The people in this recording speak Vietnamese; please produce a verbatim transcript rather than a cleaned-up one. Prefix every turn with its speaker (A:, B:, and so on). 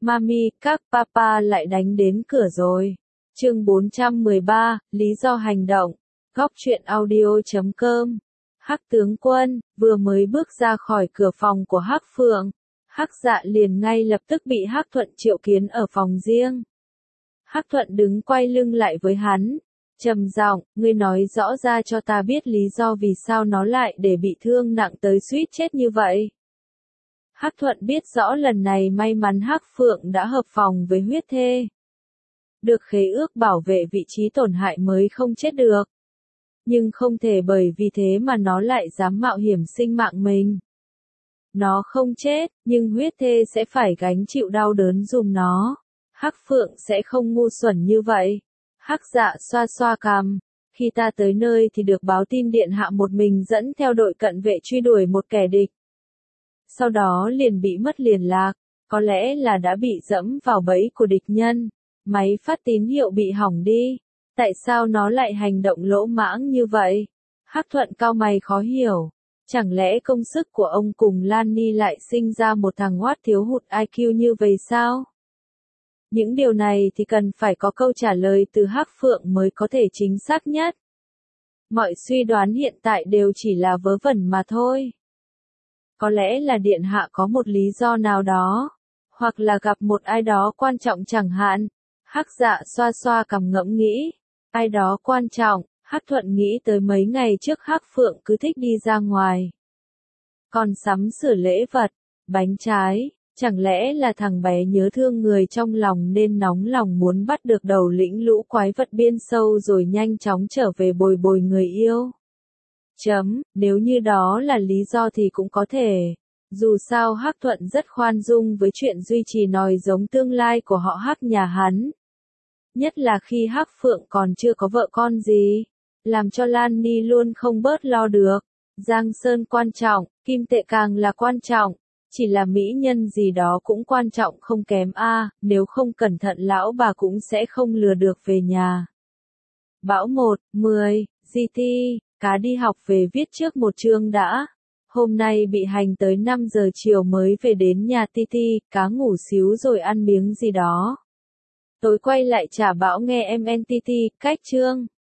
A: Mami, các papa lại đánh đến cửa rồi. Chương bốn trăm mười ba, lý do hành động. Góc truyện audio chấm com. Hắc tướng quân vừa mới bước ra khỏi cửa phòng của Hắc Phượng, Hắc Dạ liền ngay lập tức bị Hắc Thuận triệu kiến ở phòng riêng. Hắc Thuận đứng quay lưng lại với hắn, trầm giọng, ngươi nói rõ ra cho ta biết lý do vì sao nó lại để bị thương nặng tới suýt chết như vậy. Hắc Thuận biết rõ lần này may mắn Hắc Phượng đã hợp phòng với huyết thê, được khế ước bảo vệ vị trí tổn hại mới không chết được. Nhưng không thể bởi vì thế mà nó lại dám mạo hiểm sinh mạng mình. Nó không chết, nhưng huyết thê sẽ phải gánh chịu đau đớn giùm nó. Hắc Phượng sẽ không ngu xuẩn như vậy. Hắc Dạ xoa xoa cằm. Khi ta tới nơi thì được báo tin điện hạ một mình dẫn theo đội cận vệ truy đuổi một kẻ địch. Sau đó liền bị mất liên lạc, có lẽ là đã bị dẫm vào bẫy của địch nhân. Máy phát tín hiệu bị hỏng đi. Tại sao nó lại hành động lỗ mãng như vậy? Hắc Thuận cau mày khó hiểu. Chẳng lẽ công sức của ông cùng Lan Ni lại sinh ra một thằng hoát thiếu hụt i kiu như vậy sao? Những điều này thì cần phải có câu trả lời từ Hắc Phượng mới có thể chính xác nhất. Mọi suy đoán hiện tại đều chỉ là vớ vẩn mà thôi. Có lẽ là điện hạ có một lý do nào đó, hoặc là gặp một ai đó quan trọng chẳng hạn. Hắc Dạ xoa xoa cằm ngẫm nghĩ, ai đó quan trọng. Hắc Thuận nghĩ tới mấy ngày trước Hắc Phượng cứ thích đi ra ngoài, còn sắm sửa lễ vật, bánh trái, chẳng lẽ là thằng bé nhớ thương người trong lòng nên nóng lòng muốn bắt được đầu lĩnh lũ quái vật biên sâu rồi nhanh chóng trở về bồi bồi người yêu. Chấm, nếu như đó là lý do thì cũng có thể. Dù sao Hắc Thuận rất khoan dung với chuyện duy trì nòi giống tương lai của họ Hắc nhà hắn. Nhất là khi Hắc Phượng còn chưa có vợ con gì. Làm cho Lan Ni luôn không bớt lo được. Giang Sơn quan trọng, kim tệ càng là quan trọng. Chỉ là mỹ nhân gì đó cũng quan trọng không kém a, nếu không cẩn thận lão bà cũng sẽ không lừa được về nhà. Bão một, mười, giê tê, cá đi học về viết trước một chương đã. Hôm nay bị hành tới năm giờ chiều mới về đến nhà Titi, cá ngủ xíu rồi ăn miếng gì đó. Tối quay lại trả Bão nghe em en tê tê, cách chương.